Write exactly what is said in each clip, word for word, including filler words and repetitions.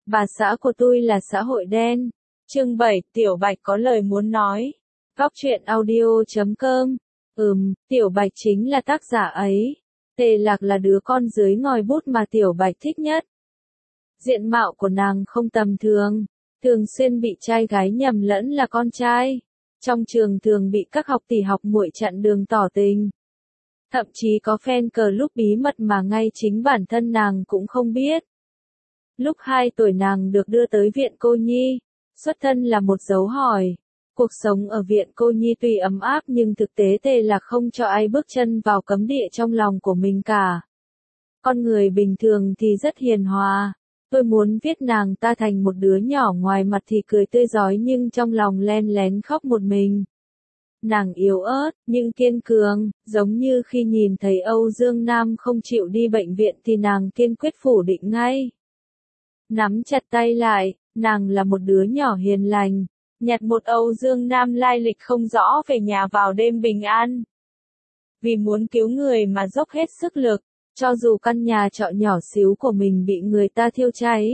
Bà xã của tôi là xã hội đen. Chương bảy, Tiểu Bạch có lời muốn nói. Góc truyện audio chấm com. Ừm, Tiểu Bạch chính là tác giả ấy. Tề Lạc là đứa con dưới ngòi bút mà Tiểu Bạch thích nhất. Diện mạo của nàng không tầm thường, thường xuyên bị trai gái nhầm lẫn là con trai. Trong trường thường bị các học tỷ học muội chặn đường tỏ tình. Thậm chí có fan cờ lúc bí mật mà ngay chính bản thân nàng cũng không biết. Lúc hai tuổi nàng được đưa tới viện cô nhi, xuất thân là một dấu hỏi. Cuộc sống ở viện cô nhi tuy ấm áp nhưng thực tế Tề Lạc không cho ai bước chân vào cấm địa trong lòng của mình cả. Con người bình thường thì rất hiền hòa. Tôi muốn viết nàng ta thành một đứa nhỏ ngoài mặt thì cười tươi rói nhưng trong lòng len lén khóc một mình. Nàng yếu ớt, nhưng kiên cường, giống như khi nhìn thấy Âu Dương Nam không chịu đi bệnh viện thì nàng kiên quyết phủ định ngay. Nắm chặt tay lại, nàng là một đứa nhỏ hiền lành, nhặt một Âu Dương Nam lai lịch không rõ về nhà vào đêm bình an. Vì muốn cứu người mà dốc hết sức lực, cho dù căn nhà trọ nhỏ xíu của mình bị người ta thiêu cháy.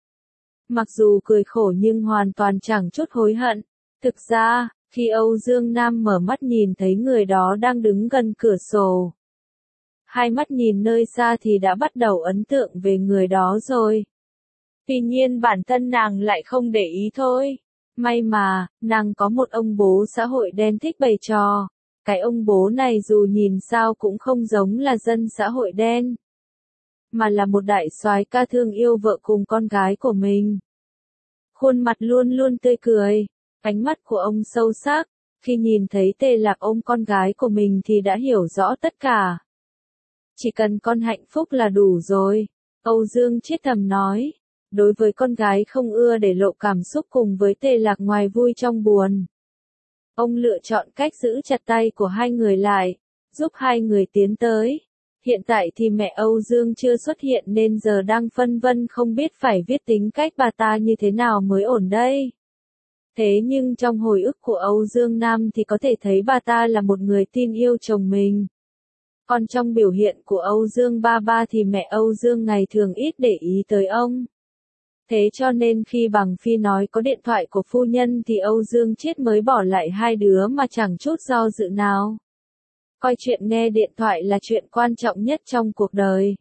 Mặc dù cười khổ nhưng hoàn toàn chẳng chút hối hận. Thực ra, khi Âu Dương Nam mở mắt nhìn thấy người đó đang đứng gần cửa sổ. Hai mắt nhìn nơi xa thì đã bắt đầu ấn tượng về người đó rồi. Tuy nhiên bản thân nàng lại không để ý thôi. May mà, nàng có một ông bố xã hội đen thích bày trò. Cái ông bố này dù nhìn sao cũng không giống là dân xã hội đen, mà là một đại soái ca thương yêu vợ cùng con gái của mình. Khuôn mặt luôn luôn tươi cười, ánh mắt của ông sâu sắc, khi nhìn thấy Tề Lạc ôm con gái của mình thì đã hiểu rõ tất cả. Chỉ cần con hạnh phúc là đủ rồi, Âu Dương Chiết thầm nói. Đối với con gái không ưa để lộ cảm xúc cùng với Tề Lạc ngoài vui trong buồn. Ông lựa chọn cách giữ chặt tay của hai người lại, giúp hai người tiến tới. Hiện tại thì mẹ Âu Dương chưa xuất hiện nên giờ đang phân vân không biết phải viết tính cách bà ta như thế nào mới ổn đây. Thế nhưng trong hồi ức của Âu Dương Nam thì có thể thấy bà ta là một người tin yêu chồng mình. Còn trong biểu hiện của Âu Dương ba ba thì mẹ Âu Dương ngày thường ít để ý tới ông. Thế cho nên khi Bằng Phi nói có điện thoại của phu nhân thì Âu Dương Chiết mới bỏ lại hai đứa mà chẳng chút do dự nào. Coi chuyện nghe điện thoại là chuyện quan trọng nhất trong cuộc đời.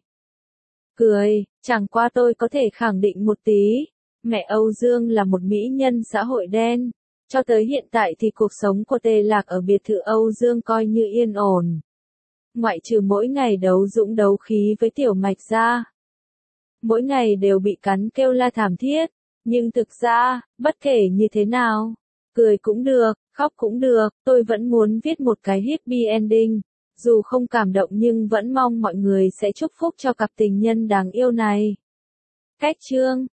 Cười, chẳng qua tôi có thể khẳng định một tí, mẹ Âu Dương là một mỹ nhân xã hội đen. Cho tới hiện tại thì cuộc sống của Tề Lạc ở biệt thự Âu Dương coi như yên ổn. Ngoại trừ mỗi ngày đấu dũng đấu khí với Tiểu Mạch ra. Mỗi ngày đều bị cắn kêu la thảm thiết, nhưng thực ra, bất kể như thế nào, cười cũng được, khóc cũng được, tôi vẫn muốn viết một cái happy ending, dù không cảm động nhưng vẫn mong mọi người sẽ chúc phúc cho cặp tình nhân đáng yêu này. Cách chương